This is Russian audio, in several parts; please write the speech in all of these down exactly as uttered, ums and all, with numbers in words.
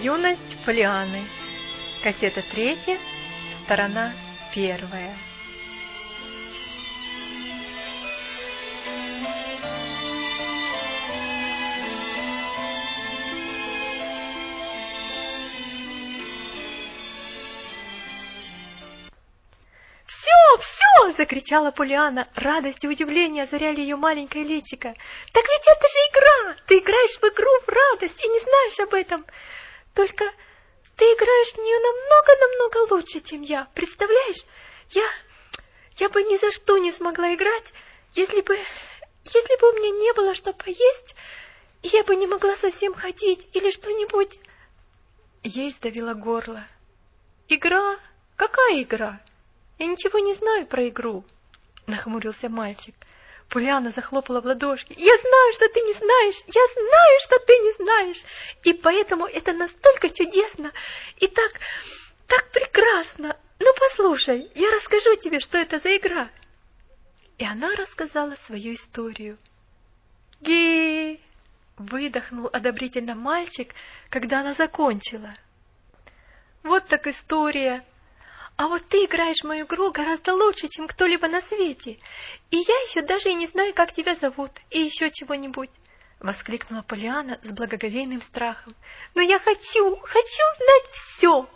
Юность Полианны. Кассета третья, сторона первая. «Все, все!» — закричала Полианна. Радость и удивление озаряли ее маленькое личико. «Так ведь это же игра! Ты играешь в игру в радость и не знаешь об этом! Только ты играешь в нее намного-намного лучше, чем я. Представляешь, я, я бы ни за что не смогла играть, если бы, если бы у меня не было что поесть, и я бы не могла совсем ходить или что-нибудь...» Ей сдавило горло. «Игра? Какая игра? Я ничего не знаю про игру», — нахмурился мальчик. Полианна захлопала в ладошки. «Я знаю, что ты не знаешь! Я знаю, что ты не знаешь! И поэтому это настолько чудесно и так, так прекрасно! Ну, послушай, я расскажу тебе, что это за игра!» И она рассказала свою историю. «Ги!» — выдохнул одобрительно мальчик, когда она закончила. «Вот так история! А вот ты играешь в мою игру гораздо лучше, чем кто-либо на свете. И я еще даже и не знаю, как тебя зовут, и еще чего-нибудь!» — воскликнула Полианна с благоговейным страхом. «Но я хочу, хочу знать все!»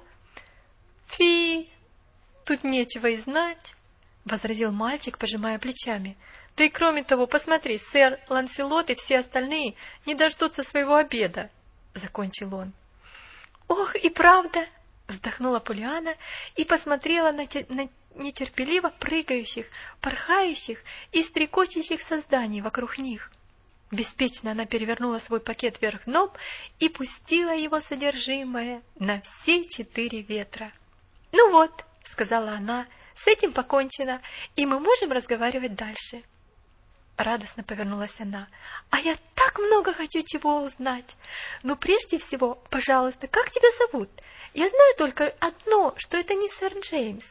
«Фи, тут нечего и знать!» — возразил мальчик, пожимая плечами. «Да и кроме того, посмотри, сэр Ланселот и все остальные не дождутся своего обеда!» — закончил он. «Ох, и правда!» — вздохнула Полианна и посмотрела на, те, на нетерпеливо прыгающих, порхающих и стрекочущих созданий вокруг них. Беспечно она перевернула свой пакет вверх дном и пустила его содержимое на все четыре ветра. «Ну вот», — сказала она, — «с этим покончено, и мы можем разговаривать дальше». Радостно повернулась она. «А я так много хочу чего узнать. Но прежде всего, пожалуйста, как тебя зовут? Я знаю только одно, что это не сэр Джеймс».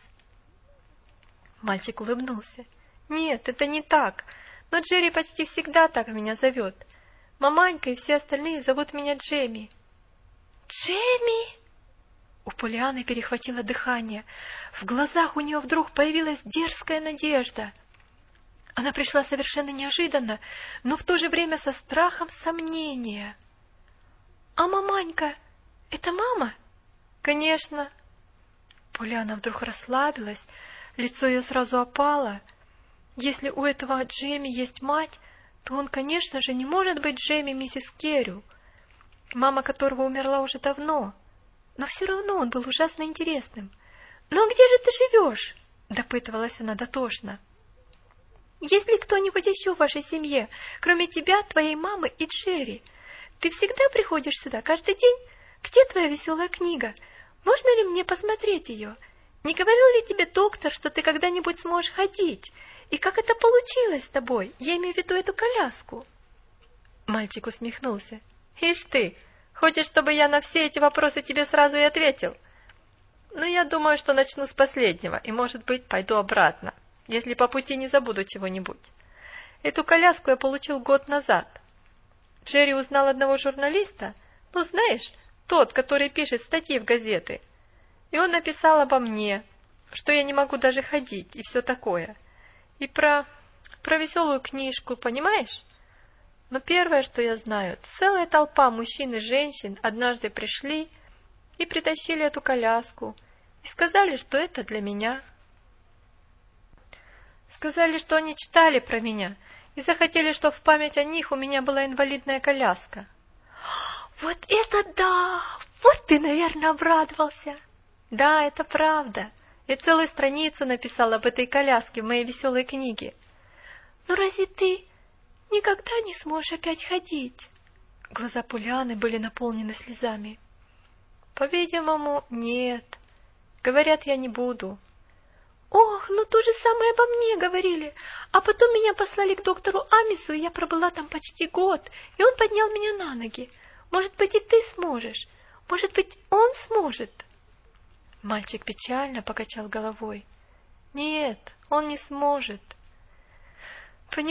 Мальчик улыбнулся. «Нет, это не так. Но Джерри почти всегда так меня зовет. Маманька и все остальные зовут меня Джемми». «Джемми?» У Полианны перехватило дыхание. В глазах у нее вдруг появилась дерзкая надежда. Она пришла совершенно неожиданно, но в то же время со страхом сомнения. «А маманька — это мама?» «Конечно». Полианна вдруг расслабилась, лицо ее сразу опало. Если у этого Джемми есть мать, то он, конечно же, не может быть Джемми миссис Керрю, мама которого умерла уже давно. Но все равно он был ужасно интересным. «Ну а где же ты живешь?» — допытывалась она дотошно. «Есть ли кто-нибудь еще в вашей семье, кроме тебя, твоей мамы и Джерри? Ты всегда приходишь сюда каждый день? Где твоя веселая книга? Можно ли мне посмотреть ее? Не говорил ли тебе доктор, что ты когда-нибудь сможешь ходить? И как это получилось с тобой? Я имею в виду эту коляску». Мальчик усмехнулся. «Ишь ты, хочешь, чтобы я на все эти вопросы тебе сразу и ответил? Ну, я думаю, что начну с последнего, и, может быть, пойду обратно, если по пути не забуду чего-нибудь. Эту коляску я получил год назад. Джерри узнал одного журналиста, ну, знаешь, тот, который пишет статьи в газеты. И он написал обо мне, что я не могу даже ходить, и все такое. И про... про веселую книжку, понимаешь? Но первое, что я знаю, целая толпа мужчин и женщин однажды пришли и притащили эту коляску, и сказали, что это для меня. Сказали, что они читали про меня, и захотели, чтобы в память о них у меня была инвалидная коляска». «Вот это да! Вот ты, наверное, обрадовался!» «Да, это правда. Я целую страницу написала об этой коляске в моей веселой книге». «Но разве ты никогда не сможешь опять ходить?» Глаза Полианны были наполнены слезами. «По-видимому, нет. Говорят, я не буду». «Ох, ну то же самое обо мне говорили. А потом меня послали к доктору Амису, и я пробыла там почти год, и он поднял меня на ноги. Может быть, и ты сможешь. Может быть, он сможет». Мальчик печально покачал головой. «Нет, он не сможет.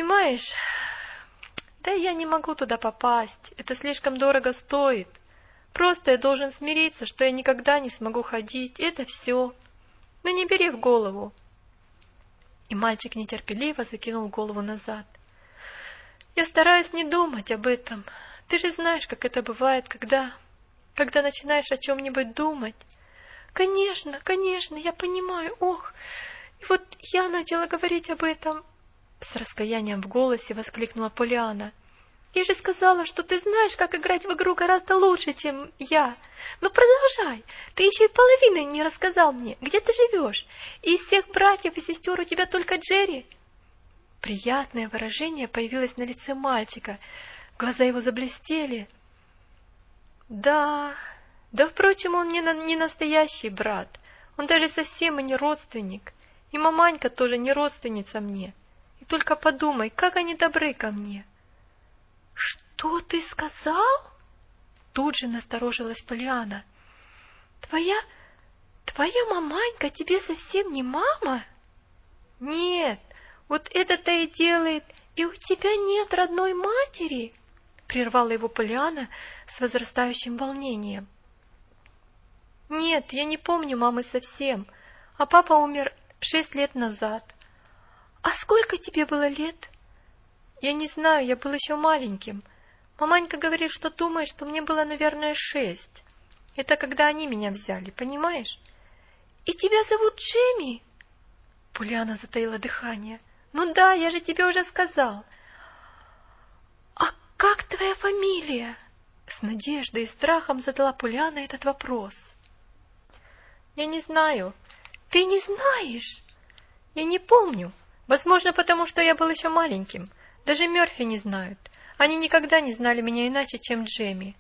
Понимаешь, да я не могу туда попасть. Это слишком дорого стоит. Просто я должен смириться, что я никогда не смогу ходить, это все. Но не бери в голову. И мальчик нетерпеливо закинул голову назад. Я стараюсь не думать об этом. Ты же знаешь, как это бывает, когда... когда начинаешь о чем-нибудь думать. Конечно, конечно, я понимаю, ох. И вот я начала говорить об этом. С раскаянием в голосе воскликнула Полианна. Я же сказала, что ты знаешь, как играть в игру гораздо лучше, чем я. Ну продолжай, ты еще и половины не рассказал мне, где ты живешь. И из всех братьев и сестер у тебя только Джерри. Приятное выражение появилось на лице мальчика. Глаза его заблестели. Да, да, впрочем, он мне не настоящий брат. Он даже совсем и не родственник. И маманька тоже не родственница мне. И только подумай, как они добры ко мне. Что ты сказал? Тут же насторожилась Полианна. Твоя... твоя маманька тебе совсем не мама? Нет, вот это-то и делает, и у тебя нет родной матери, прервала его Полианна с возрастающим волнением. Нет, я не помню мамы совсем, а папа умер шесть лет назад. А сколько тебе было лет? Я не знаю, я был еще маленьким. Маманька говорит, что думает, что мне было, наверное, шесть. Это когда они меня взяли, понимаешь? И тебя зовут Джемми? Полианна затаила дыхание. Ну да, я же тебе уже сказал. А как твоя фамилия? С надеждой и страхом задала Полианна этот вопрос. Я не знаю. Ты не знаешь? Я не помню. Возможно, потому что я был еще маленьким. Даже Мёрфи не знают. Они никогда не знали меня иначе, чем Джемми.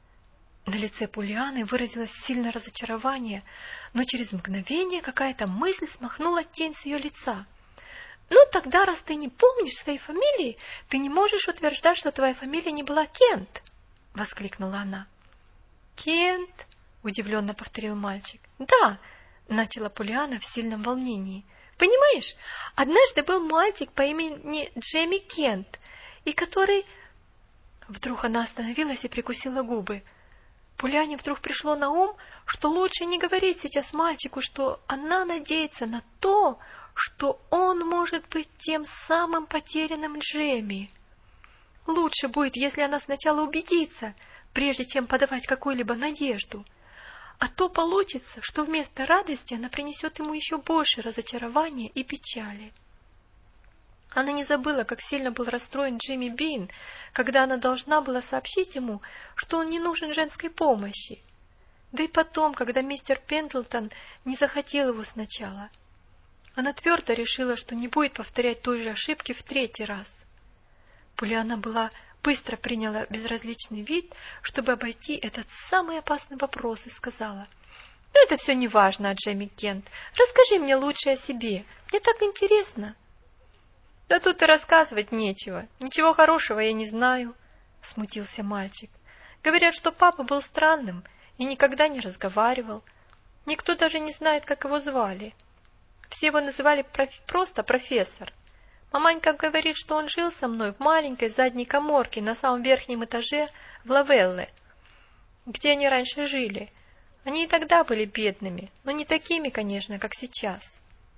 На лице Полианны выразилось сильное разочарование, но через мгновение какая-то мысль смахнула тень с ее лица. «Ну, тогда, раз ты не помнишь своей фамилии, ты не можешь утверждать, что твоя фамилия не была Кент!» — воскликнула она. «Кент?» — удивленно повторил мальчик. «Да!» — начала Полианна в сильном волнении. «Понимаешь, однажды был мальчик по имени Джемми Кент, и который...» Вдруг она остановилась и прикусила губы. Полианне вдруг пришло на ум, что лучше не говорить сейчас мальчику, что она надеется на то, что он может быть тем самым потерянным Джемми. Лучше будет, если она сначала убедится, прежде чем подавать какую-либо надежду. А то получится, что вместо радости она принесет ему еще больше разочарования и печали. Она не забыла, как сильно был расстроен Джимми Бин, когда она должна была сообщить ему, что он не нужен женской помощи. Да и потом, когда мистер Пендлтон не захотел его сначала. Она твердо решила, что не будет повторять той же ошибки в третий раз. Полианна была быстро приняла безразличный вид, чтобы обойти этот самый опасный вопрос, и сказала: «Ну, это все не важно, Джемми Кент. Расскажи мне лучше о себе. Мне так интересно». «Да тут и рассказывать нечего. Ничего хорошего я не знаю», — смутился мальчик. «Говорят, что папа был странным и никогда не разговаривал. Никто даже не знает, как его звали. Все его называли проф... просто профессор. Маманька говорит, что он жил со мной в маленькой задней каморке на самом верхнем этаже в Лавелле, где они раньше жили. Они и тогда были бедными, но не такими, конечно, как сейчас.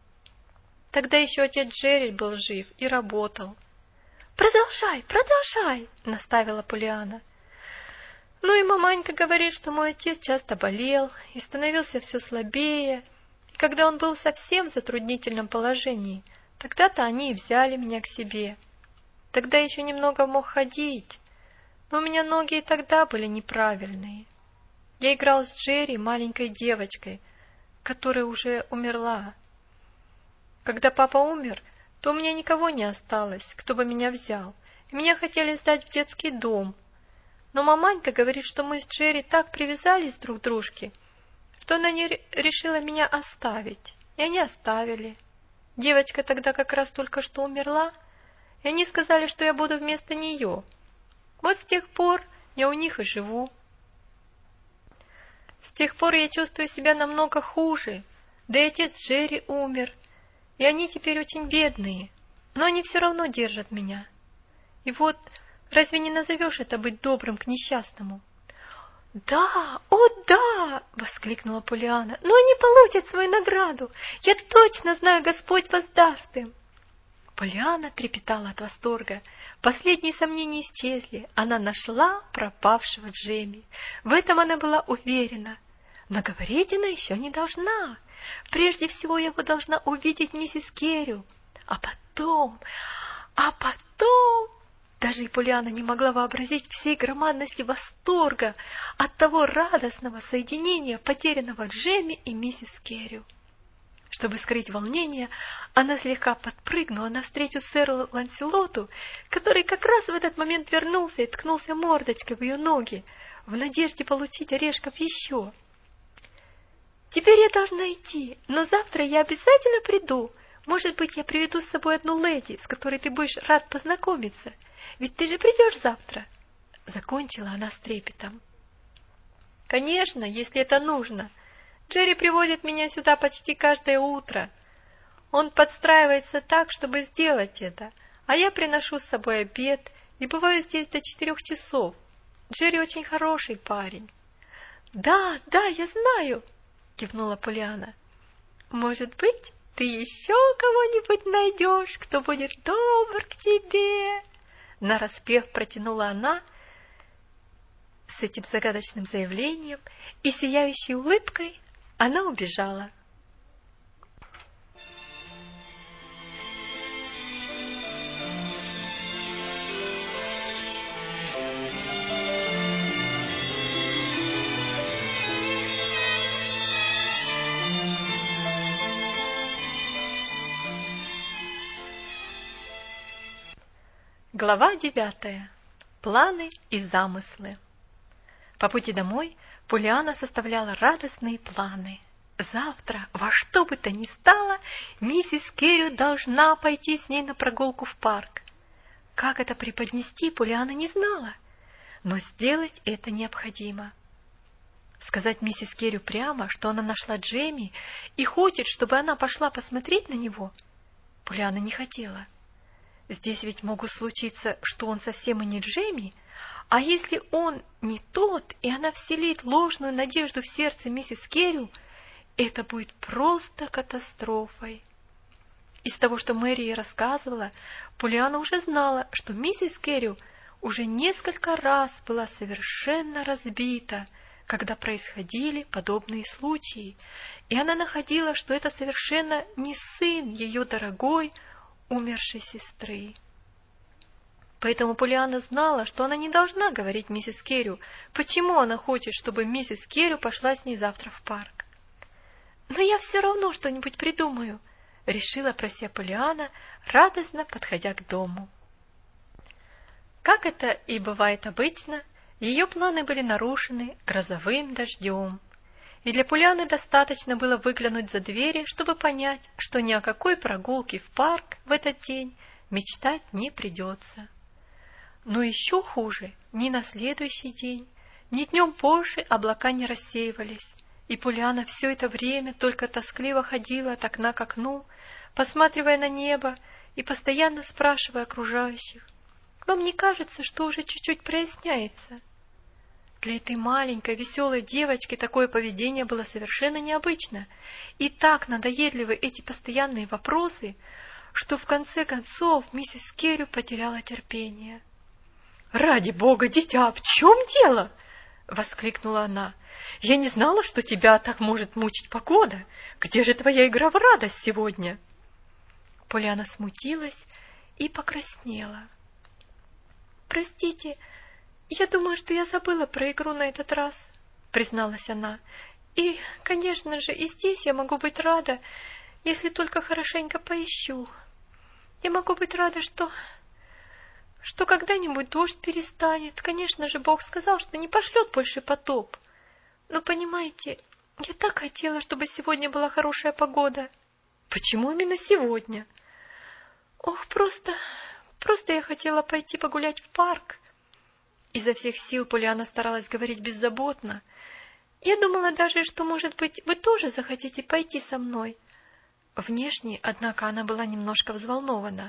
Тогда еще отец Джерри был жив и работал». «Продолжай, продолжай!» — наставила Полианна. «Ну и маманька говорит, что мой отец часто болел и становился все слабее, и когда он был совсем в затруднительном положении, тогда-то они и взяли меня к себе. Тогда еще немного мог ходить, но у меня ноги и тогда были неправильные. Я играл с Джерри, маленькой девочкой, которая уже умерла. Когда папа умер, то у меня никого не осталось, кто бы меня взял, и меня хотели сдать в детский дом. Но маманька говорит, что мы с Джерри так привязались друг к дружке, что она не решила меня оставить, и они оставили. Девочка тогда как раз только что умерла, и они сказали, что я буду вместо нее. Вот с тех пор я у них и живу. С тех пор я чувствую себя намного хуже, да и отец Джерри умер, и они теперь очень бедные, но они все равно держат меня. И вот, разве не назовешь это быть добрым к несчастному? «Да, о да!» — воскликнула Полианна. «Но они получат свою награду! Я точно знаю, Господь воздаст им!» Полианна трепетала от восторга. Последние сомнения исчезли. Она нашла пропавшего Джемми. В этом она была уверена. Но говорить она еще не должна. Прежде всего его должна увидеть миссис Керрю. А потом... А потом... Даже и Полианна не могла вообразить всей громадности восторга от того радостного соединения потерянного Джемми и миссис Керрю. Чтобы скрыть волнение, она слегка подпрыгнула навстречу сэру Ланселоту, который как раз в этот момент вернулся и ткнулся мордочкой в ее ноги, в надежде получить орешков еще. «Теперь я должна идти, но завтра я обязательно приду. Может быть, я приведу с собой одну леди, с которой ты будешь рад познакомиться. Ведь ты же придешь завтра!» Закончила она с трепетом. «Конечно, если это нужно. Джерри привозит меня сюда почти каждое утро. Он подстраивается так, чтобы сделать это, а я приношу с собой обед и бываю здесь до четырех часов. Джерри очень хороший парень». «Да, да, я знаю!» — кивнула Полианна. «Может быть, ты еще кого-нибудь найдешь, кто будет добр к тебе?» Нараспев протянула она с этим загадочным заявлением, и сияющей улыбкой она убежала. Глава девятая. Планы и замыслы. По пути домой Полианна составляла радостные планы. Завтра, во что бы то ни стало, миссис Керрю должна пойти с ней на прогулку в парк. Как это преподнести, Полианна не знала, но сделать это необходимо. Сказать миссис Керрю прямо, что она нашла Джемми и хочет, чтобы она пошла посмотреть на него, Полианна не хотела. Здесь ведь могут случиться, что он совсем и не Джемми, а если он не тот, и она вселит ложную надежду в сердце миссис Керрю, это будет просто катастрофой. Из того, что Мэри ей рассказывала, Полианна уже знала, что миссис Керрю уже несколько раз была совершенно разбита, когда происходили подобные случаи, и она находила, что это совершенно не сын ее дорогой, умершей сестры. Поэтому Полианна знала, что она не должна говорить миссис Керрю, почему она хочет, чтобы миссис Керрю пошла с ней завтра в парк. «Но я все равно что-нибудь придумаю», — решила про себя Полианна, радостно подходя к дому. Как это и бывает обычно, ее планы были нарушены грозовым дождем. И для Полианны достаточно было выглянуть за двери, чтобы понять, что ни о какой прогулке в парк в этот день мечтать не придется. Но еще хуже, ни на следующий день, ни днем позже облака не рассеивались, и Полианна все это время только тоскливо ходила от окна к окну, посматривая на небо и постоянно спрашивая окружающих: «Вам не кажется, что уже чуть-чуть проясняется?» Для этой маленькой веселой девочки такое поведение было совершенно необычно, и так надоедливы эти постоянные вопросы, что в конце концов миссис Керрю потеряла терпение. «Ради бога, дитя, в чем дело?» — воскликнула она. «Я не знала, что тебя так может мучить погода. Где же твоя игра в радость сегодня?» Полианна смутилась и покраснела. «Простите, я думаю, что я забыла про игру на этот раз», — призналась она. «И, конечно же, и здесь я могу быть рада, если только хорошенько поищу. Я могу быть рада, что... что когда-нибудь дождь перестанет. Конечно же, Бог сказал, что не пошлет больше потоп. Но, понимаете, я так хотела, чтобы сегодня была хорошая погода». «Почему именно сегодня?» «Ох, просто... просто я хотела пойти погулять в парк». Изо всех сил Полианна старалась говорить беззаботно. «Я думала даже, что, может быть, вы тоже захотите пойти со мной». Внешне, однако, она была немножко взволнована.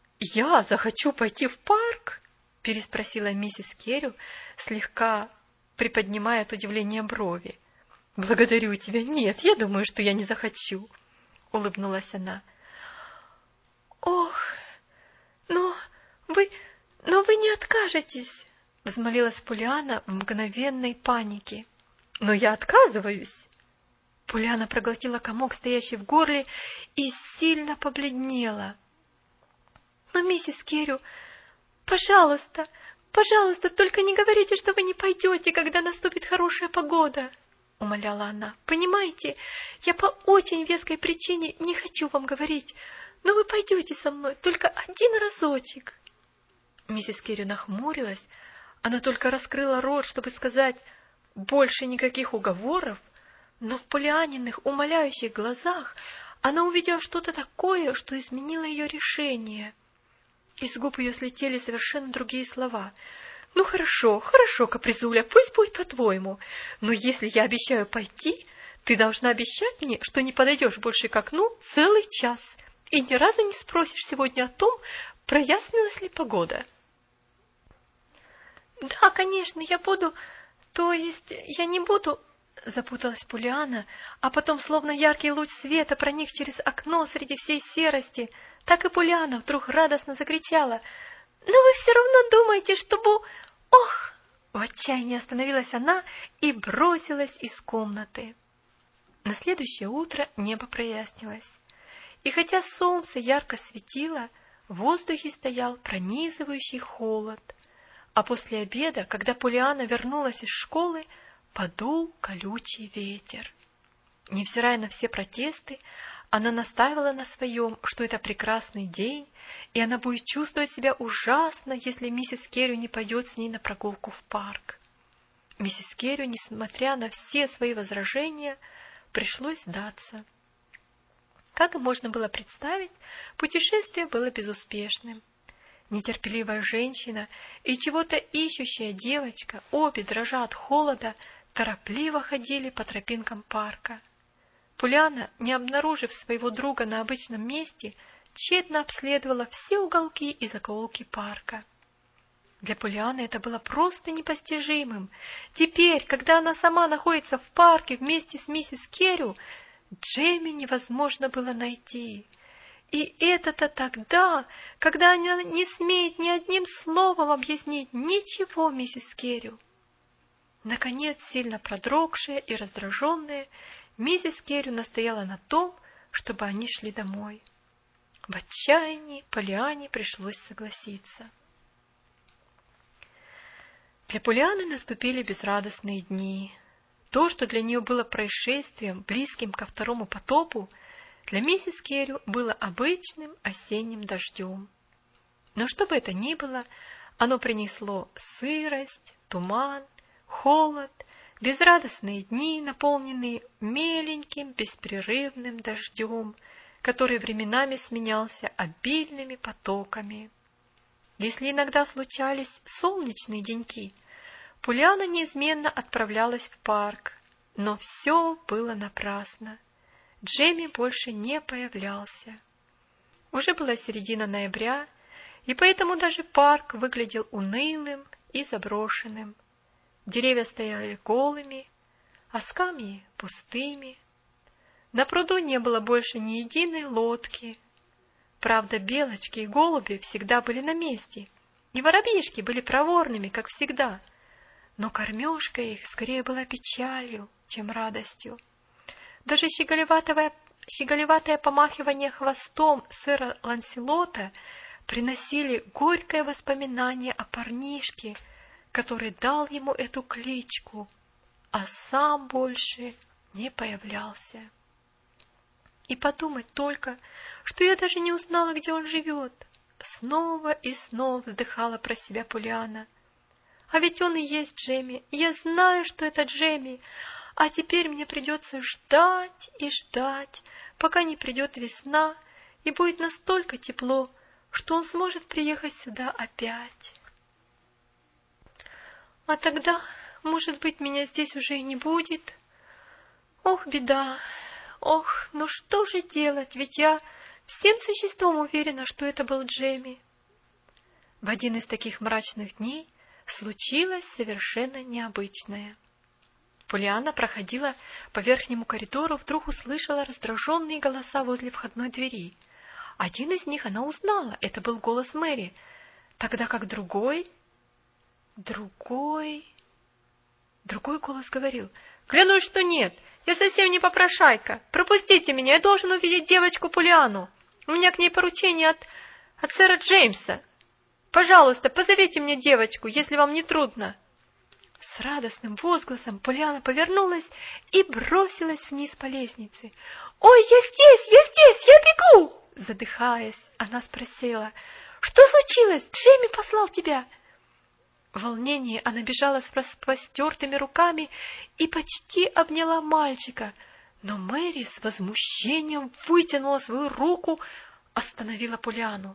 «Я захочу пойти в парк?» — переспросила миссис Керрю, слегка приподнимая от удивления брови. «Благодарю тебя. Нет, я думаю, что я не захочу», — улыбнулась она. «Ох, но вы, но вы не откажетесь», — взмолилась Полианна в мгновенной панике. «Но я отказываюсь». Полианна проглотила комок, стоящий в горле, и сильно побледнела. «Но, миссис Керрю, пожалуйста, пожалуйста, только не говорите, что вы не пойдете, когда наступит хорошая погода», — умоляла она. «Понимаете, я по очень веской причине не хочу вам говорить, но вы пойдете со мной только один разочек». Миссис Керрю нахмурилась. Она только раскрыла рот, чтобы сказать «больше никаких уговоров», но в Полианниных умоляющих глазах она увидела что-то такое, что изменило ее решение. Из губ ее слетели совершенно другие слова. «Ну хорошо, хорошо, капризуля, пусть будет по-твоему, но если я обещаю пойти, ты должна обещать мне, что не подойдешь больше к окну целый час и ни разу не спросишь сегодня о том, прояснилась ли погода». «Да, конечно, я буду, то есть я не буду...» Запуталась Полианна, а потом, словно яркий луч света, проник через окно среди всей серости. Так и Полианна вдруг радостно закричала: «Но вы все равно думаете, что бу... Ох!» В отчаянии остановилась она и бросилась из комнаты. На следующее утро небо прояснилось, и хотя солнце ярко светило, в воздухе стоял пронизывающий холод, а после обеда, когда Полианна вернулась из школы, подул колючий ветер. Невзирая на все протесты, она настаивала на своем, что это прекрасный день, и она будет чувствовать себя ужасно, если миссис Керрю не пойдет с ней на прогулку в парк. Миссис Керрю, несмотря на все свои возражения, пришлось сдаться. Как и можно было представить, путешествие было безуспешным. Нетерпеливая женщина и чего-то ищущая девочка, обе дрожа от холода, торопливо ходили по тропинкам парка. Полианна, не обнаружив своего друга на обычном месте, тщетно обследовала все уголки и закоулки парка. Для Полианны это было просто непостижимым. Теперь, когда она сама находится в парке вместе с миссис Керрю, Джемми невозможно было найти. И это-то тогда, когда она не смеет ни одним словом объяснить ничего миссис Керрю. Наконец, сильно продрогшая и раздраженная, миссис Керрю настояла на том, чтобы они шли домой. В отчаянии Полианне пришлось согласиться. Для Полианны наступили безрадостные дни. То, что для нее было происшествием, близким ко второму потопу, для миссис Керрю было обычным осенним дождем. Но что бы это ни было, оно принесло сырость, туман, холод, безрадостные дни, наполненные меленьким беспрерывным дождем, который временами сменялся обильными потоками. Если иногда случались солнечные деньки, Полианна неизменно отправлялась в парк, но все было напрасно. Джемми больше не появлялся. Уже была середина ноября, и поэтому даже парк выглядел унылым и заброшенным. Деревья стояли голыми, а скамьи пустыми. На пруду не было больше ни единой лодки. Правда, белочки и голуби всегда были на месте, и воробьишки были проворными, как всегда, но кормежка их скорее была печалью, чем радостью. Даже щеголеватое, щеголеватое помахивание хвостом сэра Ланселота приносили горькое воспоминание о парнишке, который дал ему эту кличку, а сам больше не появлялся. И подумать только, что я даже не узнала, где он живет. Снова и снова вздыхала про себя Полианна. А ведь он и есть Джемми. Я знаю, что это Джемми. А теперь мне придется ждать и ждать, пока не придет весна, и будет настолько тепло, что он сможет приехать сюда опять. А тогда, может быть, меня здесь уже и не будет. Ох, беда! Ох, ну что же делать, ведь я всем существом уверена, что это был Джемми. В один из таких мрачных дней случилось совершенно необычное. Полианна проходила по верхнему коридору, вдруг услышала раздраженные голоса возле входной двери. Один из них она узнала, это был голос Мэри, тогда как другой... Другой... Другой голос говорил: «Клянусь, что нет, я совсем не попрошайка. Пропустите меня, я должен увидеть девочку Полианну. У меня к ней поручение от, от сэра Джеймса. Пожалуйста, позовите мне девочку, если вам не трудно». С радостным возгласом Полианна повернулась и бросилась вниз по лестнице. «Ой, я здесь, я здесь, я бегу!» Задыхаясь, она спросила: «Что случилось? Джейми послал тебя?» В волнении она бежала с распростертыми руками и почти обняла мальчика, но Мэри с возмущением вытянула свою руку, остановила Полианну.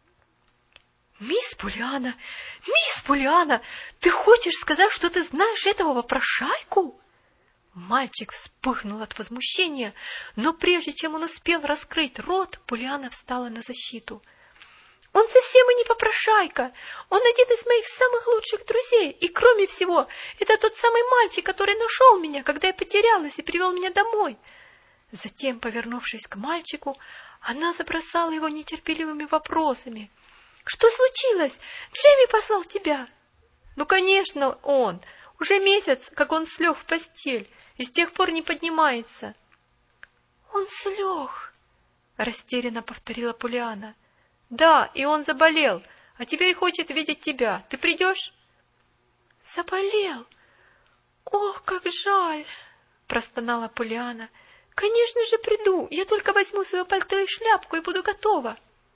«Мисс Полианна, мисс Полианна, ты хочешь сказать, что ты знаешь этого вопрошайку?» Мальчик вспыхнул от возмущения, но прежде чем он успел раскрыть рот, Полианна встала на защиту. «Он совсем и не попрошайка, он один из моих самых лучших друзей, и кроме всего, это тот самый мальчик, который нашел меня, когда я потерялась, и привел меня домой». Затем, повернувшись к мальчику, она забросала его нетерпеливыми вопросами. «Что случилось? Джейми послал тебя?» «Ну, конечно, он. Уже месяц, как он слег в постель, и с тех пор не поднимается». «Он слег», — растерянно повторила Полианна. «Да, и он заболел, а теперь хочет видеть тебя. Ты придешь?» «Заболел? Ох, как жаль!» — простонала Полианна. «Конечно же приду, я только возьму свое пальто и шляпку и буду готова».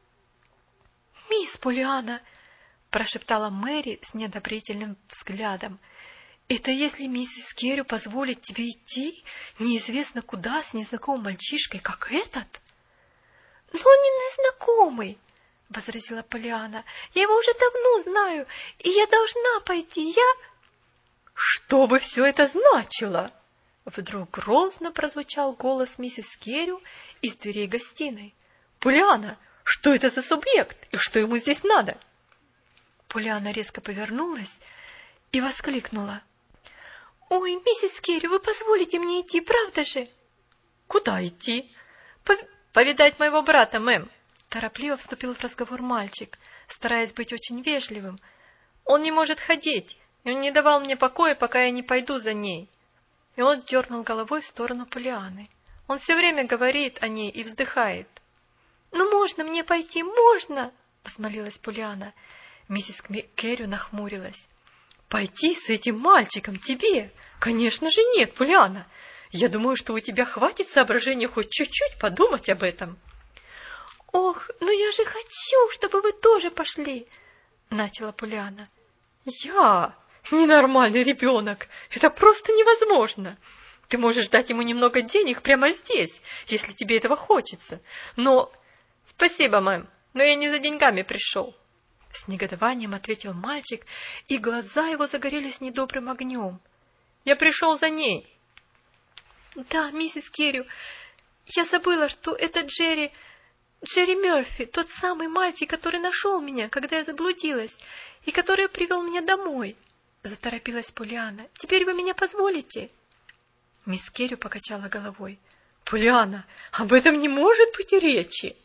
«Мисс Полианна», — прошептала Мэри с неодобрительным взглядом, «это если миссис Керрю позволит тебе идти неизвестно куда с незнакомым мальчишкой, как этот?» «Но он не незнакомый», — возразила Полианна. «Я его уже давно знаю, и я должна пойти, я...» «Что бы все это значило?» Вдруг грозно прозвучал голос миссис Керрю из дверей гостиной. «Полианна, что это за субъект, и что ему здесь надо?» Полианна резко повернулась и воскликнула: «Ой, миссис Керрю, вы позволите мне идти, правда же?» «Куда идти?» Пов- «Повидать моего брата, мэм», — торопливо вступил в разговор мальчик, стараясь быть очень вежливым. «Он не может ходить, и он не давал мне покоя, пока я не пойду за ней». И он дернул головой в сторону Полианны. Он все время говорит о ней и вздыхает. «Ну, можно мне пойти, можно?» — взмолилась Полианна. Миссис Керрю нахмурилась. «Пойти с этим мальчиком тебе? Конечно же нет, Полианна. Я думаю, что у тебя хватит соображения хоть чуть-чуть подумать об этом». «Ох, ну я же хочу, чтобы вы тоже пошли!» — начала Полианна. «Я? Ненормальный ребенок! Это просто невозможно! Ты можешь дать ему немного денег прямо здесь, если тебе этого хочется. Но...» «Спасибо, мэм, но я не за деньгами пришел», — с негодованием ответил мальчик, и глаза его загорелись недобрым огнем. «Я пришел за ней». «Да, миссис Керрю, я забыла, что это Джерри... Джерри Мерфи, тот самый мальчик, который нашел меня, когда я заблудилась, и который привел меня домой», — заторопилась Полианна. «Теперь вы меня позволите?» Мисс Керрю покачала головой. «Полианна, об этом не может быть и речи!»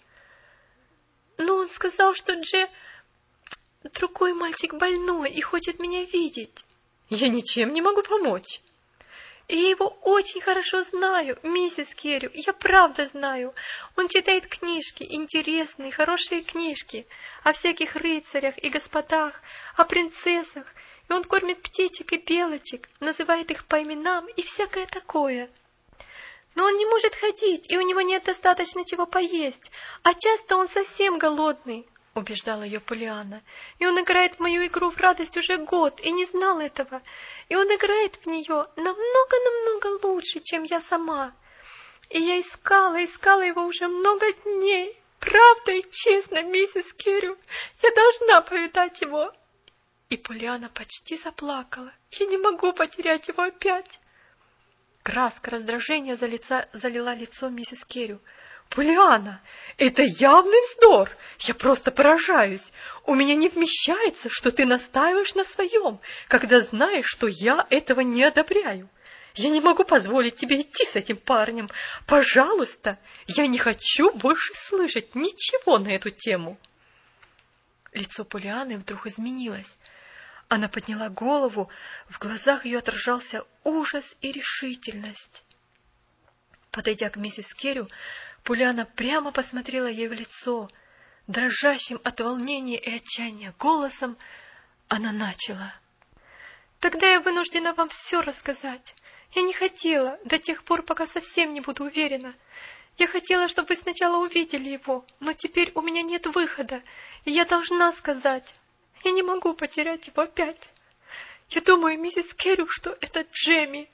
«Но он сказал, что Дже... другой мальчик больной и хочет меня видеть». «Я ничем не могу помочь». «Я его очень хорошо знаю, миссис Керрю, я правда знаю. Он читает книжки, интересные, хорошие книжки, о всяких рыцарях и господах, о принцессах, и он кормит птичек и белочек, называет их по именам и всякое такое. Но он не может ходить, и у него нет достаточно чего поесть, а часто он совсем голодный», — убеждала ее Полианна. «И он играет в мою игру в радость уже год, и не знал этого. И он играет в нее намного-намного лучше, чем я сама. И я искала, искала его уже много дней. Правда и честно, миссис Керрю, я должна повидать его». И Полианна почти заплакала. «Я не могу потерять его опять». Краска раздражения залица, залила лицо миссис Керрю. Полианна, это явный вздор. Я просто поражаюсь. У меня не вмещается, что ты настаиваешь на своем, когда знаешь, что я этого не одобряю. Я не могу позволить тебе идти с этим парнем. Пожалуйста, я не хочу больше слышать ничего на эту тему. Лицо Полианны вдруг изменилось. Она подняла голову, в глазах ее отражался ужас и решительность. Подойдя к миссис Керрю, Полианна прямо посмотрела ей в лицо. Дрожащим от волнения и отчаяния голосом она начала. «Тогда я вынуждена вам все рассказать. Я не хотела, до тех пор, пока совсем не буду уверена. Я хотела, чтобы вы сначала увидели его, но теперь у меня нет выхода, и я должна сказать. Я не могу потерять его опять. Я думаю, миссис Керрю, что это Джемми».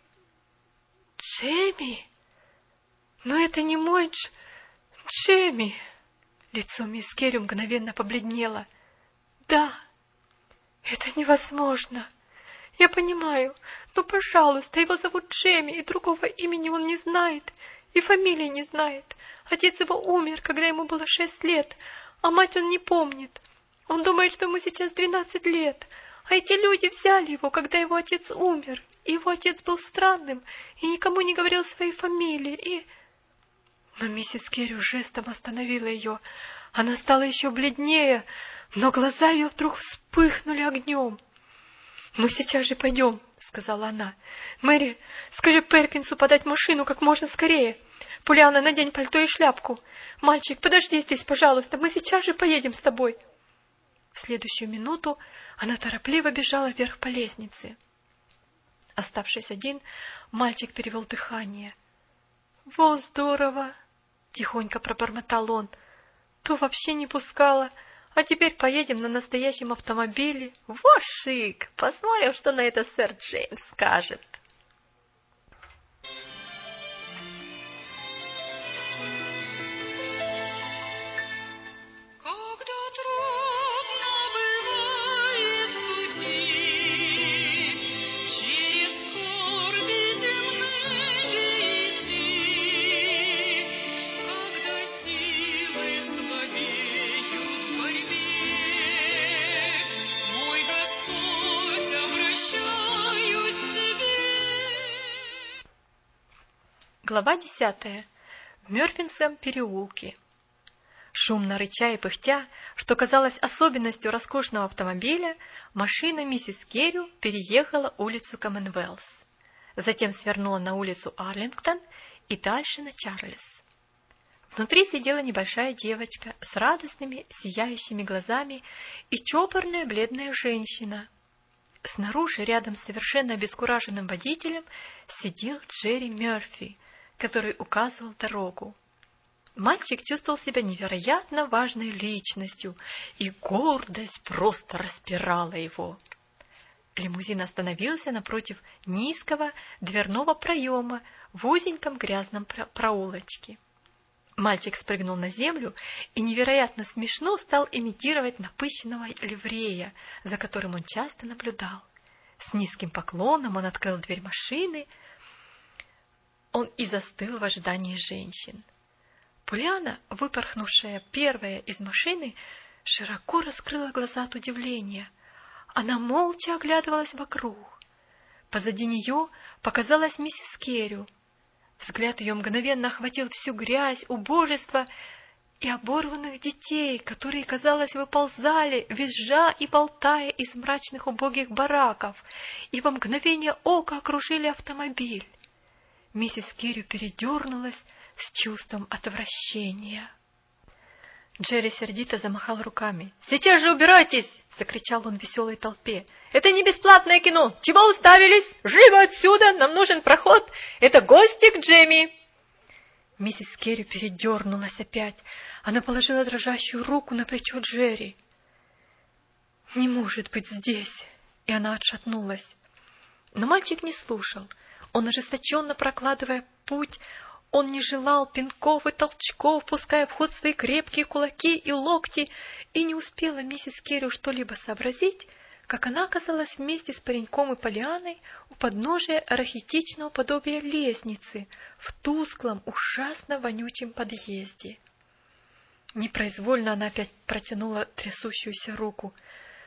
«Джемми? Но это не мой Дж... Джемми!» Лицо мисс Керрю мгновенно побледнело. «Да, это невозможно. Я понимаю, но, пожалуйста, его зовут Джемми, и другого имени он не знает, и фамилии не знает. Отец его умер, когда ему было шесть лет, а мать он не помнит. Он думает, что ему сейчас двенадцать лет, а эти люди взяли его, когда его отец умер, и его отец был странным и никому не говорил своей фамилии, и...» Но миссис Керрю жестом остановила ее. Она стала еще бледнее, но глаза ее вдруг вспыхнули огнем. «Мы сейчас же пойдем», — сказала она. «Мэри, скажи Перкинсу подать машину как можно скорее. Полианна, надень пальто и шляпку. Мальчик, подожди здесь, пожалуйста, мы сейчас же поедем с тобой». В следующую минуту она торопливо бежала вверх по лестнице. Оставшись один, мальчик перевел дыхание. «Во, здорово!» — тихонько пробормотал он. «То вообще не пускала, а теперь поедем на настоящем автомобиле. Во шик! Посмотрим, что на это сэр Джеймс скажет». Глава десятая. В Мёрфинском переулке. Шумно рыча и пыхтя, что казалось особенностью роскошного автомобиля, машина миссис Керрю переехала улицу Коммонвелс. Затем свернула на улицу Арлингтон и дальше на Чарльз. Внутри сидела небольшая девочка с радостными, сияющими глазами и чопорная бледная женщина. Снаружи, рядом с совершенно обескураженным водителем, сидел Джерри Мёрфи, который указывал дорогу. Мальчик чувствовал себя невероятно важной личностью, и гордость просто распирала его. Лимузин остановился напротив низкого дверного проема в узеньком грязном проулочке. Мальчик спрыгнул на землю и невероятно смешно стал имитировать напыщенного ливрея, за которым он часто наблюдал. С низким поклоном он открыл дверь машины, он и застыл в ожидании женщин. Полианна, выпорхнувшая первая из машины, широко раскрыла глаза от удивления. Она молча оглядывалась вокруг. Позади нее показалась миссис Керрю. Взгляд ее мгновенно охватил всю грязь, убожество и оборванных детей, которые, казалось, выползали, визжа и болтая из мрачных убогих бараков, и во мгновение ока окружили автомобиль. Миссис Керрю передернулась с чувством отвращения. Джерри сердито замахал руками. «Сейчас же убирайтесь!» — закричал он веселой толпе. «Это не бесплатное кино! Чего уставились? Живо отсюда! Нам нужен проход! Это гости к Джемми!» Миссис Керрю передернулась опять. Она положила дрожащую руку на плечо Джерри. «Не может быть здесь!» И она отшатнулась. Но мальчик не слушал. Он, ожесточенно прокладывая путь, он не желал пинков и толчков, пуская в ход свои крепкие кулаки и локти, и не успела миссис Керрю что-либо сообразить, как она оказалась вместе с пареньком и Полианной у подножия архаичного подобия лестницы в тусклом, ужасно вонючем подъезде. Непроизвольно она опять протянула трясущуюся руку.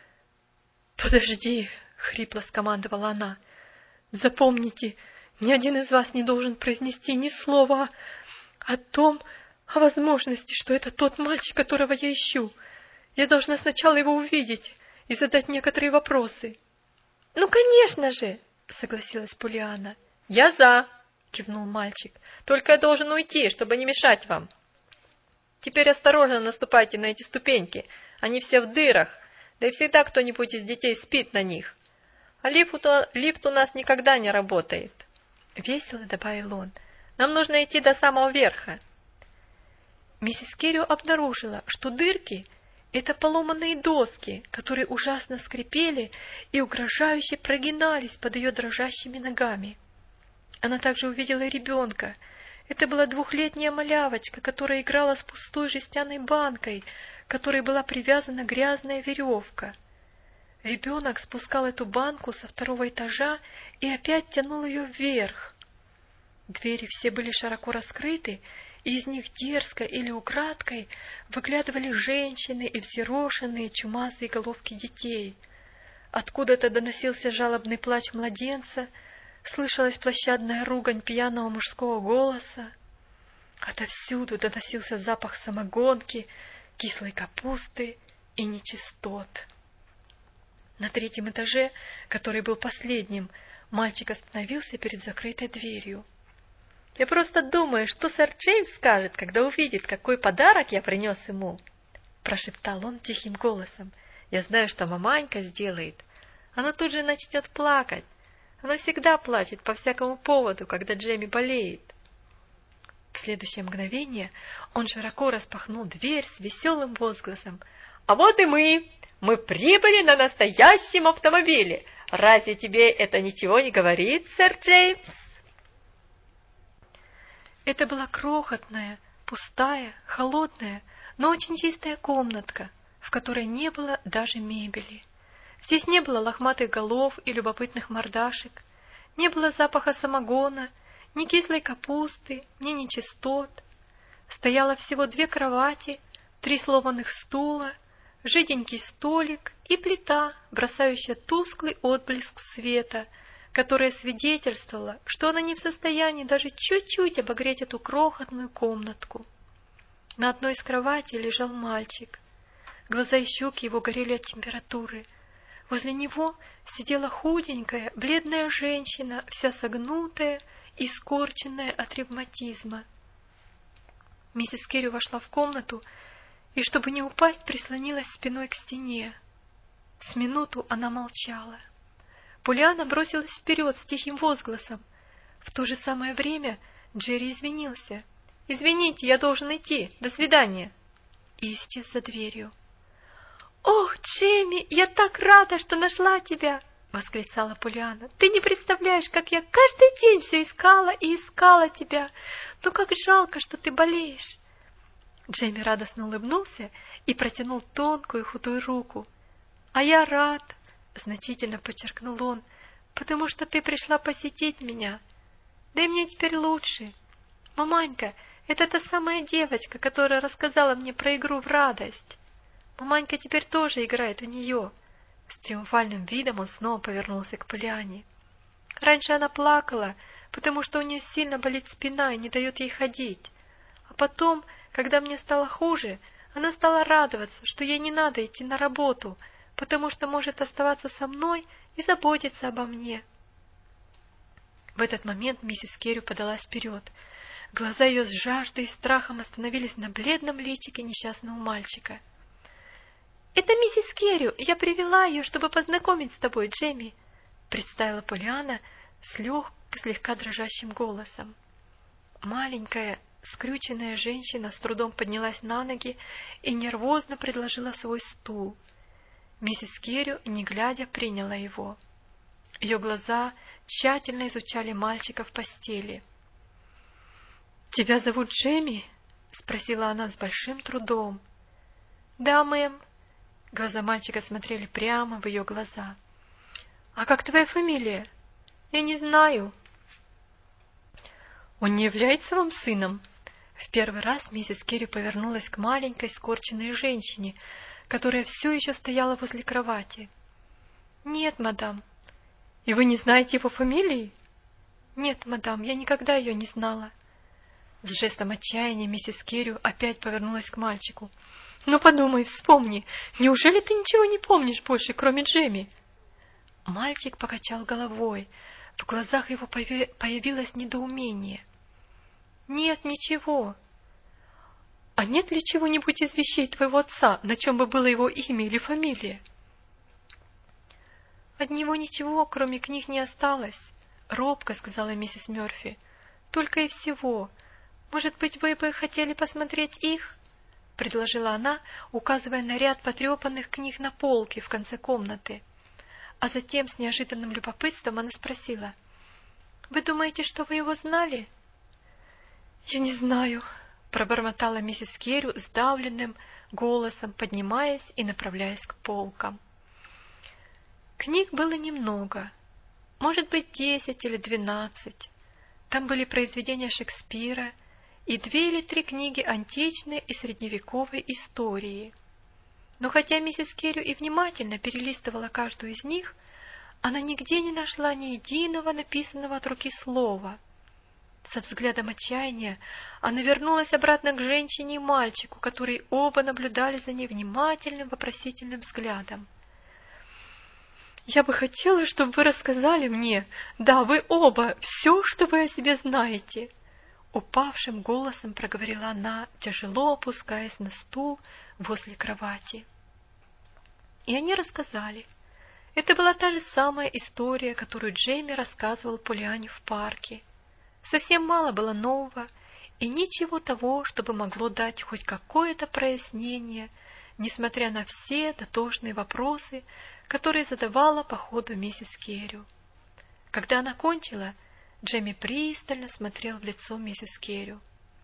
«Подожди!» — хрипло скомандовала она. «Запомните, ни один из вас не должен произнести ни слова о том, о возможности, что это тот мальчик, которого я ищу. Я должна сначала его увидеть и задать некоторые вопросы». «Ну, конечно же!» — согласилась Полианна. «Я за!» — кивнул мальчик. «Только я должен уйти, чтобы не мешать вам. Теперь осторожно наступайте на эти ступеньки, они все в дырах, да и всегда кто-нибудь из детей спит на них. А лифт, лифт у нас никогда не работает». Весело добавил он. «Нам нужно идти до самого верха». Миссис Керрио обнаружила, что дырки — это поломанные доски, которые ужасно скрипели и угрожающе прогинались под ее дрожащими ногами. Она также увидела и ребенка. Это была двухлетняя малявочка, которая играла с пустой жестяной банкой, к которой была привязана грязная веревка. Ребенок спускал эту банку со второго этажа и опять тянул ее вверх. Двери все были широко раскрыты, и из них дерзко или украдкой выглядывали женщины и взъерошенные чумазые головки детей. Откуда-то доносился жалобный плач младенца, слышалась площадная ругань пьяного мужского голоса. Отовсюду доносился запах самогонки, кислой капусты и нечистот. На третьем этаже, который был последним, мальчик остановился перед закрытой дверью. «Я просто думаю, что сэр Джеймс скажет, когда увидит, какой подарок я принес ему», — прошептал он тихим голосом. «Я знаю, что маманька сделает. Она тут же начнет плакать. Она всегда плачет по всякому поводу, когда Джемми болеет». В следующее мгновение он широко распахнул дверь с веселым возгласом. «А вот и мы! Мы прибыли на настоящем автомобиле! Разве тебе это ничего не говорит, сэр Джеймс?» Это была крохотная, пустая, холодная, но очень чистая комнатка, в которой не было даже мебели. Здесь не было лохматых голов и любопытных мордашек, не было запаха самогона, ни кислой капусты, ни нечистот. Стояло всего две кровати, три сломанных стула, жиденький столик и плита, бросающая тусклый отблеск света, которая свидетельствовала, что она не в состоянии даже чуть-чуть обогреть эту крохотную комнатку. На одной из кроватей лежал мальчик. Глаза и щеки его горели от температуры. Возле него сидела худенькая, бледная женщина, вся согнутая и скорченная от ревматизма. Миссис Керрио вошла в комнату и, чтобы не упасть, прислонилась спиной к стене. С минуту она молчала. Полианна бросилась вперед с тихим возгласом. В то же самое время Джерри извинился. «Извините, я должен идти. До свидания!» И исчез за дверью. «Ох, Джемми, я так рада, что нашла тебя!» — восклицала Полианна. «Ты не представляешь, как я каждый день все искала и искала тебя. Но как жалко, что ты болеешь!» Джемми радостно улыбнулся и протянул тонкую худую руку. «А я рад!» — значительно подчеркнул он, «потому что ты пришла посетить меня. Да и мне теперь лучше. Маманька, это та самая девочка, которая рассказала мне про игру в радость. Маманька теперь тоже играет у нее». С триумфальным видом он снова повернулся к Полианне. «Раньше она плакала, потому что у нее сильно болит спина и не дает ей ходить. А потом, когда мне стало хуже, она стала радоваться, что ей не надо идти на работу, потому что может оставаться со мной и заботиться обо мне». В этот момент миссис Керрио подалась вперед. Глаза ее с жаждой и страхом остановились на бледном личике несчастного мальчика. «Это миссис Керрио, я привела ее, чтобы познакомить с тобой, Джемми», — представила Полианна с лег... слегка дрожащим голосом. Маленькая, скрюченная женщина с трудом поднялась на ноги и нервозно предложила свой стул. Миссис Керрио, не глядя, приняла его. Ее глаза тщательно изучали мальчика в постели. «Тебя зовут Джемми?» — спросила она с большим трудом. «Да, мэм. Глаза мальчика смотрели прямо в ее глаза. «А как твоя фамилия?» «Я не знаю». «Он не является вам сыном?» В первый раз миссис Керри повернулась к маленькой скорченной женщине, которая все еще стояла возле кровати. «Нет, мадам». «И вы не знаете его фамилии?» «Нет, мадам, я никогда ее не знала». С жестом отчаяния миссис Керри опять повернулась к мальчику. «Ну подумай, вспомни, неужели ты ничего не помнишь больше, кроме Джемми?» Мальчик покачал головой. В глазах его появилось недоумение. «Нет, ничего». «А нет ли чего-нибудь из вещей твоего отца, на чем бы было его имя или фамилия?» «От него ничего, кроме книг, не осталось», — робко сказала миссис Мёрфи. «Только и всего. Может быть, вы бы хотели посмотреть их?» — предложила она, указывая на ряд потрепанных книг на полке в конце комнаты. А затем с неожиданным любопытством она спросила: «Вы думаете, что вы его знали?» «Я не знаю», — пробормотала миссис Керри сдавленным голосом, поднимаясь и направляясь к полкам. Книг было немного, может быть, десять или двенадцать. Там были произведения Шекспира и две или три книги античной и средневековой истории. Но хотя миссис Керри и внимательно перелистывала каждую из них, она нигде не нашла ни единого написанного от руки слова. Со взглядом отчаяния она вернулась обратно к женщине и мальчику, которые оба наблюдали за ней внимательным вопросительным взглядом. «Я бы хотела, чтобы вы рассказали мне, да, вы оба, все, что вы о себе знаете», — упавшим голосом проговорила она, тяжело опускаясь на стул возле кровати. И они рассказали. Это была та же самая история, которую Джейми рассказывал Полианне в парке. Совсем мало было нового, и ничего того, чтобы могло дать хоть какое-то прояснение, несмотря на все дотошные вопросы, которые задавала по ходу миссис Керри. Когда она кончила, Джейми пристально смотрел в лицо миссис Керри.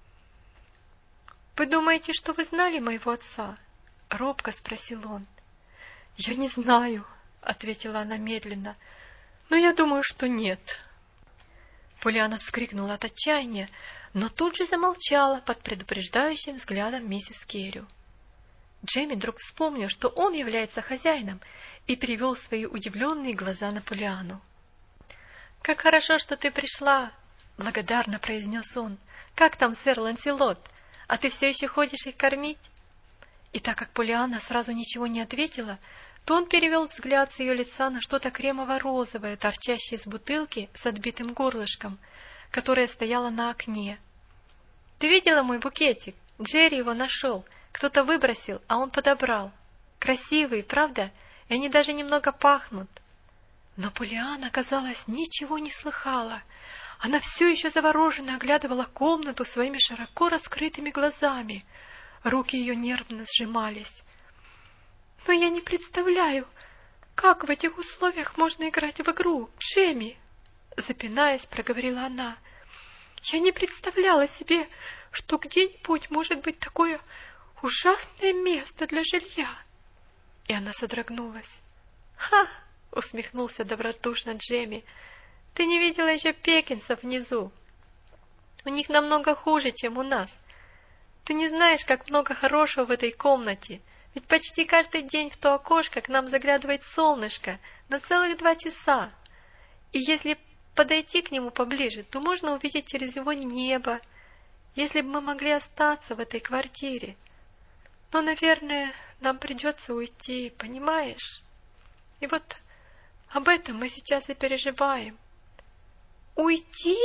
«Вы думаете, что вы знали моего отца?» — робко спросил он. «Я не знаю», — ответила она медленно, — «но я думаю, что нет». Полианна вскрикнула от отчаяния, но тут же замолчала под предупреждающим взглядом миссис Керри. Джейми вдруг вспомнил, что он является хозяином, и перевел свои удивленные глаза на Полианну. «Как хорошо, что ты пришла!» — благодарно произнес он. «Как там сэр Ланселот? А ты все еще ходишь их кормить?» И так как Полианна сразу ничего не ответила, то он перевел взгляд с ее лица на что-то кремово-розовое, торчащее из бутылки с отбитым горлышком, которая стояла на окне. «Ты видела мой букетик? Джерри его нашел. Кто-то выбросил, а он подобрал. Красивые, правда? И они даже немного пахнут». Но Полианна, казалось, ничего не слыхала. Она все еще завороженно оглядывала комнату своими широко раскрытыми глазами. Руки ее нервно сжимались. «Но я не представляю, как в этих условиях можно играть в игру, Джемми!» Запинаясь, проговорила она. «Я не представляла себе, что где-нибудь может быть такое ужасное место для жилья!» И она содрогнулась. «Ха!» — усмехнулся добродушно Джемми. «Ты не видела еще пекинсов внизу? У них намного хуже, чем у нас. Ты не знаешь, как много хорошего в этой комнате, ведь почти каждый день в то окошко к нам заглядывает солнышко на целых два часа. И если подойти к нему поближе, то можно увидеть через его небо, если бы мы могли остаться в этой квартире. Но, наверное, нам придется уйти, понимаешь? И вот об этом мы сейчас и переживаем». «Уйти?»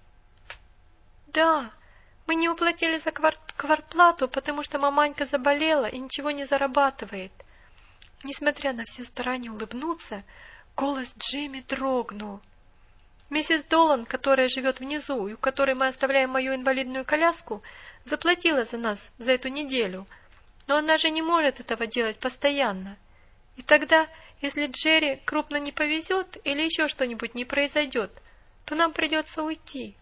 «Да, мы не уплатили за квар- квартплату, потому что маманька заболела и ничего не зарабатывает». Несмотря на все старания улыбнуться, голос Джимми дрогнул. «Миссис Долан, которая живет внизу и у которой мы оставляем мою инвалидную коляску, заплатила за нас за эту неделю, но она же не может этого делать постоянно. И тогда, если Джерри крупно не повезет или еще что-нибудь не произойдет, то нам придется уйти».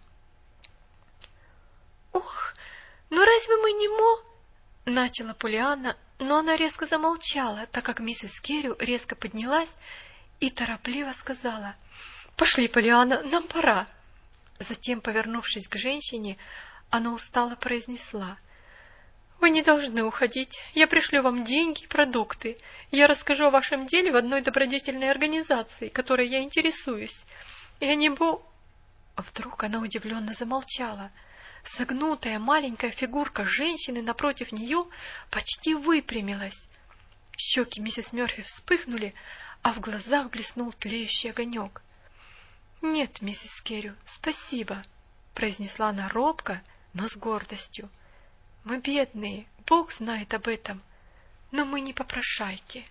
«Ох, ну разве мы не мо...» — начала Полианна, Но она резко замолчала, так как миссис Керрю резко поднялась и торопливо сказала: «Пошли, Полианна, нам пора». Затем, повернувшись к женщине, она устало произнесла: «Вы не должны уходить. Я пришлю вам деньги и продукты. Я расскажу о вашем деле в одной добродетельной организации, которой я интересуюсь. И они бо...» Вдруг она удивленно замолчала. Согнутая маленькая фигурка женщины напротив нее почти выпрямилась. Щеки миссис Мёрфи вспыхнули, а в глазах блеснул тлеющий огонек. «Нет, миссис Керрю, спасибо», — произнесла она робко, но с гордостью. «Мы бедные, Бог знает об этом, но мы не попрошайки».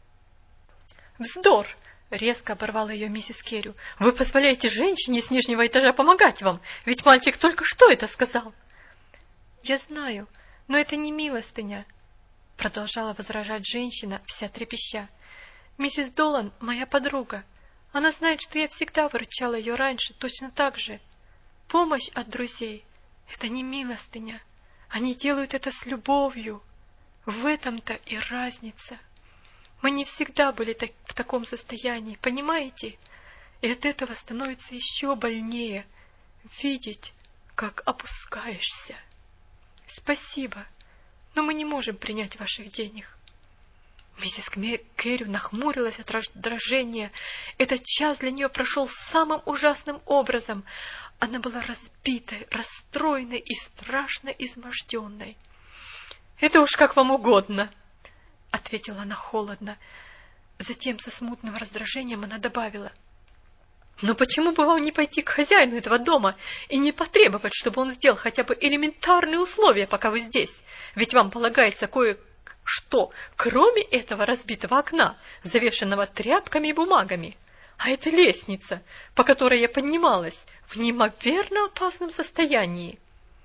«Вздор!» — резко оборвала ее миссис Керрю. «Вы позволяете женщине с нижнего этажа помогать вам, ведь мальчик только что это сказал». «Я знаю, но это не милостыня», — продолжала возражать женщина, вся трепеща. «Миссис Долан моя подруга. Она знает, что я всегда выручала ее раньше, точно так же. Помощь от друзей — это не милостыня. Они делают это с любовью. В этом-то и разница. Мы не всегда были так, в таком состоянии, понимаете? И от этого становится еще больнее видеть, как опускаешься. Спасибо, но мы не можем принять ваших денег». Миссис Керрю нахмурилась от раздражения. Этот час для нее прошел самым ужасным образом. Она была разбитой, расстроенной и страшно изможденной. «Это уж как вам угодно», — ответила она холодно. Затем со смутным раздражением она добавила: «Но почему бы вам не пойти к хозяину этого дома и не потребовать, чтобы он сделал хотя бы элементарные условия, пока вы здесь? Ведь вам полагается кое-что, кроме этого разбитого окна, завешенного тряпками и бумагами. А это лестница, по которой я поднималась, в неимоверно опасном состоянии».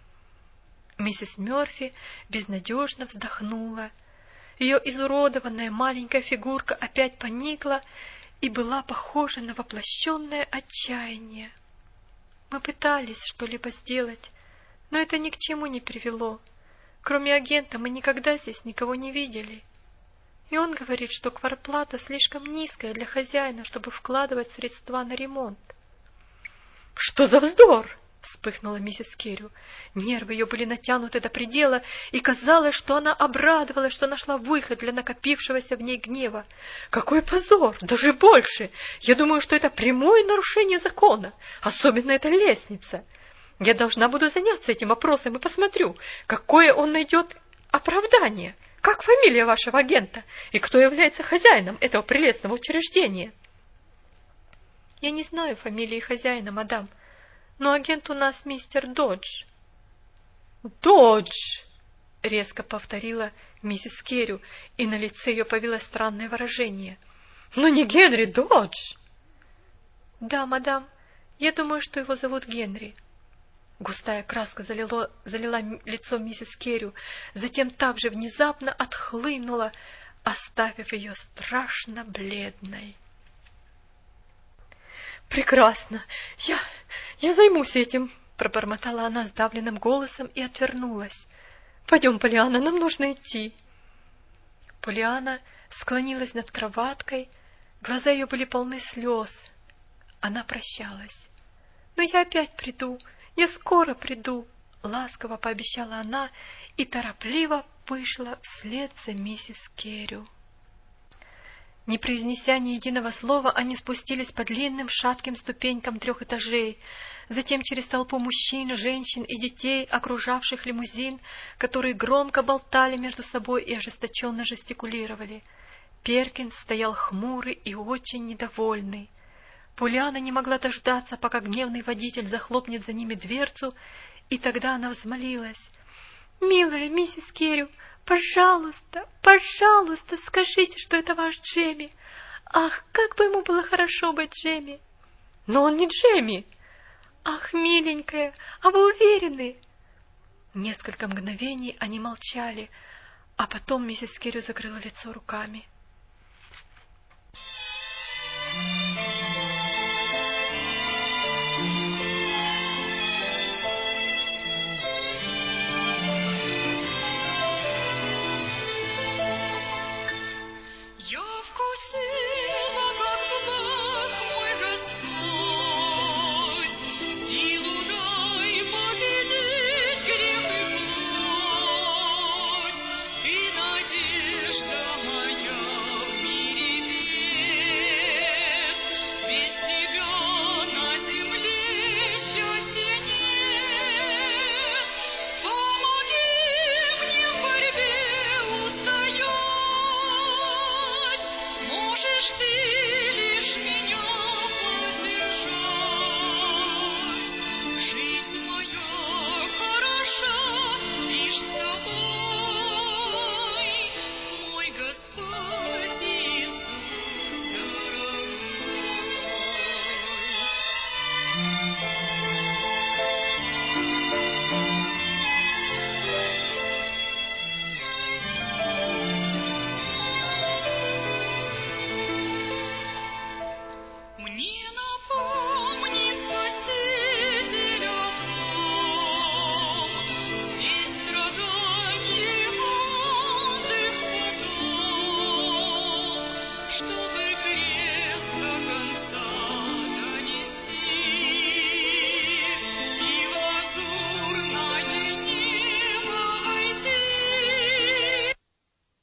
Миссис Мёрфи безнадежно вздохнула. Ее изуродованная маленькая фигурка опять поникла и была похожа на воплощенное отчаяние. «Мы пытались что-либо сделать, но это ни к чему не привело. Кроме агента мы никогда здесь никого не видели. И он говорит, что квартплата слишком низкая для хозяина, чтобы вкладывать средства на ремонт». «Что за вздор!» — вспыхнула миссис Керрю. Нервы ее были натянуты до предела, и казалось, что она обрадовалась, что нашла выход для накопившегося в ней гнева. «Какой позор! Даже больше! Я думаю, что это прямое нарушение закона, особенно эта лестница. Я должна буду заняться этим вопросом и посмотрю, какое он найдет оправдание. Как фамилия вашего агента и кто является хозяином этого прелестного учреждения?» «Я не знаю фамилии хозяина, мадам, но агент у нас мистер Додж». «Додж!» — резко повторила миссис Керрю, и на лице ее появилось странное выражение. «Но не Генри Додж?» «Да, мадам, я думаю, что его зовут Генри». Густая краска залила, залила лицо миссис Керрю, затем также внезапно отхлынула, оставив ее страшно бледной. «Прекрасно! Я, я займусь этим!» — пробормотала она сдавленным голосом и отвернулась. «Пойдем, Полианна, нам нужно идти». Полианна склонилась над кроваткой, глаза ее были полны слез. Она прощалась. «Но я опять приду, я скоро приду», — ласково пообещала она и торопливо вышла вслед за миссис Керрю. Не произнеся ни единого слова, они спустились по длинным шатким ступенькам трех этажей, затем через толпу мужчин, женщин и детей, окружавших лимузин, которые громко болтали между собой и ожесточенно жестикулировали. Перкинс стоял хмурый и очень недовольный. Полианна не могла дождаться, пока гневный водитель захлопнет за ними дверцу, и тогда она взмолилась: «Милая миссис Керрю, пожалуйста, пожалуйста, скажите, что это ваш Джемми. Ах, как бы ему было хорошо быть Джемми!» «Но он не Джемми!» «Ах, миленькая, а вы уверены?» Несколько мгновений они молчали, а потом миссис Керрю закрыла лицо руками.